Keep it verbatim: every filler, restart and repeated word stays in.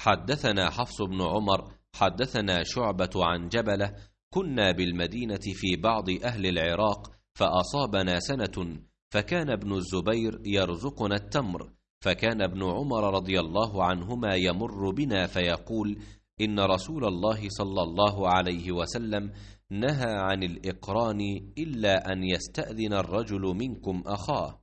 حدثنا حفص بن عمر حدثنا شعبة عن جبلة كنا بالمدينة في بعض أهل العراق فأصابنا سنة فكان ابن الزبير يرزقنا التمر فكان ابن عمر رضي الله عنهما يمر بنا فيقول إن رسول الله صلى الله عليه وسلم نهى عن الإقران إلا أن يستأذن الرجل منكم أخاه